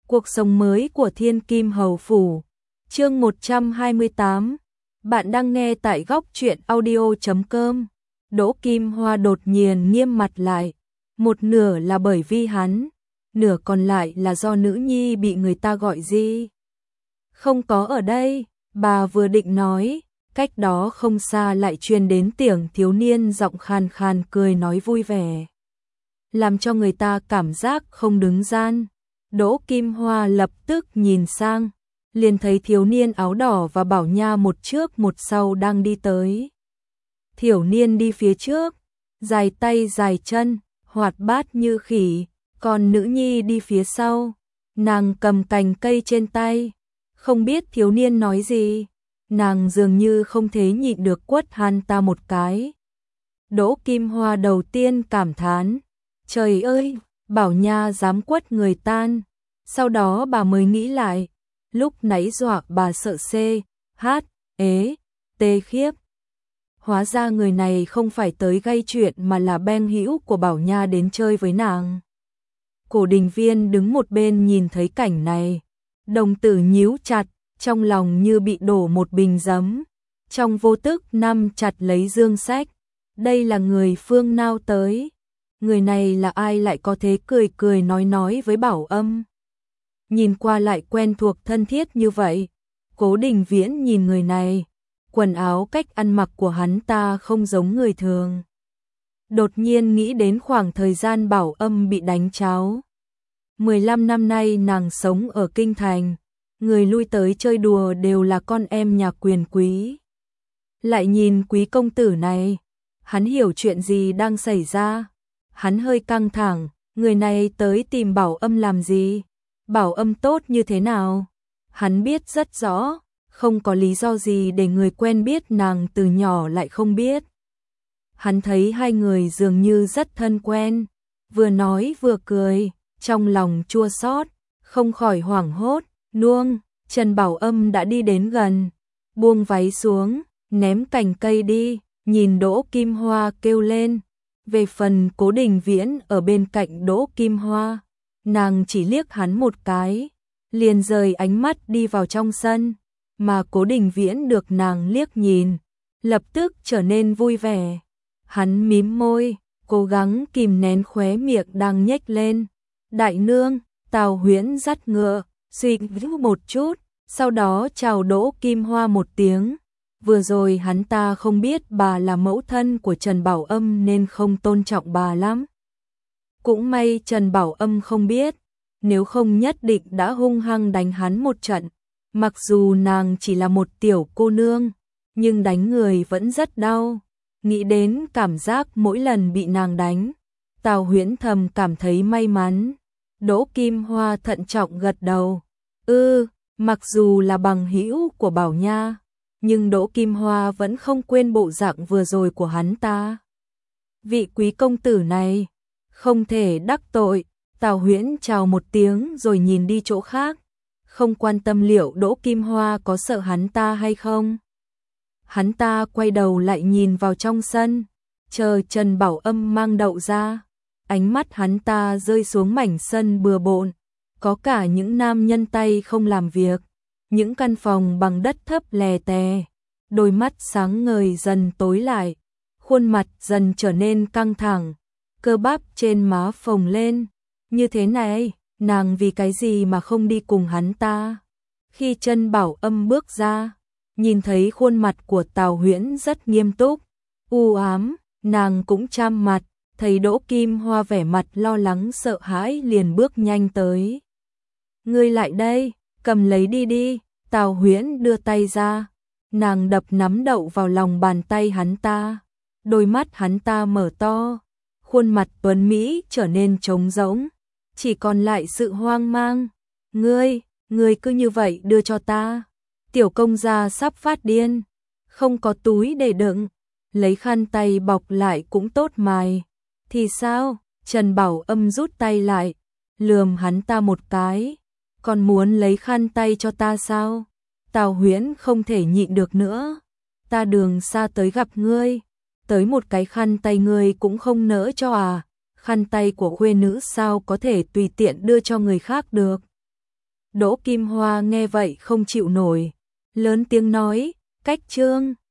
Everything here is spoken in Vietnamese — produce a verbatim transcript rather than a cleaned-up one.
Cuộc sống mới của Thiên Kim Hầu Phủ. Chương một trăm hai mươi tám. Bạn đang nghe tại góc truyện audio chấm com. Đỗ Kim Hoa đột nhiên nghiêm mặt lại. Một nửa là bởi vì hắn, nửa còn lại là do nữ nhi bị người ta gọi gì. Không có ở đây, bà vừa định nói, cách đó không xa lại truyền đến tiếng thiếu niên giọng khàn khàn cười nói vui vẻ, làm cho người ta cảm giác không đứng gian. Đỗ Kim Hoa lập tức nhìn sang, liền thấy thiếu niên áo đỏ và Bảo Nha một trước một sau đang đi tới. Thiếu niên đi phía trước, dài tay dài chân, hoạt bát như khỉ, còn nữ nhi đi phía sau, nàng cầm cành cây trên tay. Không biết thiếu niên nói gì, nàng dường như không thể nhịn được quất hắn ta một cái. Đỗ Kim Hoa đầu tiên cảm thán, trời ơi, Bảo Nha dám quất người tan. Sau đó bà mới nghĩ lại, lúc nãy dọa bà sợ xê, hát, ế, tê khiếp. Hóa ra người này không phải tới gây chuyện mà là beng hữu của Bảo Nha đến chơi với nàng. Cổ Đình Viên đứng một bên nhìn thấy cảnh này, đồng tử nhíu chặt, trong lòng như bị đổ một bình giấm. Trong vô tức nắm chặt lấy dương sách, đây là người phương nào tới? Người này là ai lại có thế cười cười nói nói với Bảo Âm? Nhìn qua lại quen thuộc thân thiết như vậy. Cố Đình Viễn nhìn người này, quần áo cách ăn mặc của hắn ta không giống người thường. Đột nhiên nghĩ đến khoảng thời gian Bảo Âm bị đánh cháo. mười lăm năm nay nàng sống ở Kinh Thành, người lui tới chơi đùa đều là con em nhà quyền quý. Lại nhìn quý công tử này, hắn hiểu chuyện gì đang xảy ra. Hắn hơi căng thẳng, người này tới tìm Bảo Âm làm gì? Bảo Âm tốt như thế nào? Hắn biết rất rõ, không có lý do gì để người quen biết nàng từ nhỏ lại không biết. Hắn thấy hai người dường như rất thân quen, vừa nói vừa cười, trong lòng chua xót, không khỏi hoảng hốt. Nuông, Trần Bảo Âm đã đi đến gần, buông váy xuống, ném cành cây đi, nhìn Đỗ Kim Hoa kêu lên. Về phần Cố Đình Viễn ở bên cạnh Đỗ Kim Hoa, nàng chỉ liếc hắn một cái, liền rời ánh mắt đi vào trong sân, mà Cố Đình Viễn được nàng liếc nhìn, lập tức trở nên vui vẻ. Hắn mím môi, cố gắng kìm nén khóe miệng đang nhếch lên. Đại nương, Tào Huyễn dắt ngựa, suy một chút, sau đó chào Đỗ Kim Hoa một tiếng. Vừa rồi hắn ta không biết bà là mẫu thân của Trần Bảo Âm nên không tôn trọng bà lắm. Cũng may Trần Bảo Âm không biết, nếu không nhất định đã hung hăng đánh hắn một trận. Mặc dù nàng chỉ là một tiểu cô nương, nhưng đánh người vẫn rất đau. Nghĩ đến cảm giác mỗi lần bị nàng đánh, Tào Huyễn thầm cảm thấy may mắn. Đỗ Kim Hoa thận trọng gật đầu. Ừ, mặc dù là bằng hữu của Bảo Nha, nhưng Đỗ Kim Hoa vẫn không quên bộ dạng vừa rồi của hắn ta. Vị quý công tử này, không thể đắc tội. Tào Huyễn chào một tiếng rồi nhìn đi chỗ khác, không quan tâm liệu Đỗ Kim Hoa có sợ hắn ta hay không. Hắn ta quay đầu lại nhìn vào trong sân, chờ Trần Bảo Âm mang đậu ra. Ánh mắt hắn ta rơi xuống mảnh sân bừa bộn, có cả những nam nhân tay không làm việc, những căn phòng bằng đất thấp lè tè. Đôi mắt sáng ngời dần tối lại, khuôn mặt dần trở nên căng thẳng, cơ bắp trên má phồng lên. Như thế này, nàng vì cái gì mà không đi cùng hắn ta? Khi Trần Bảo Âm bước ra, nhìn thấy khuôn mặt của Tào Huyễn rất nghiêm túc, u ám, nàng cũng chăm mặt, thấy Đỗ Kim Hoa vẻ mặt lo lắng sợ hãi liền bước nhanh tới. Ngươi lại đây, cầm lấy đi đi. Tào Huyễn đưa tay ra, nàng đập nắm đậu vào lòng bàn tay hắn ta. Đôi mắt hắn ta mở to, khuôn mặt tuấn Mỹ trở nên trống rỗng, chỉ còn lại sự hoang mang. Ngươi, ngươi cứ như vậy đưa cho ta. Tiểu công gia sắp phát điên, không có túi để đựng, lấy khăn tay bọc lại cũng tốt mài. Thì sao? Trần Bảo Âm rút tay lại, lườm hắn ta một cái. Còn muốn lấy khăn tay cho ta sao? Tào Huyễn không thể nhịn được nữa. Ta đường xa tới gặp ngươi, tới một cái khăn tay ngươi cũng không nỡ cho à? Khăn tay của khuê nữ sao có thể tùy tiện đưa cho người khác được? Đỗ Kim Hoa nghe vậy không chịu nổi, lớn tiếng nói, cách Trương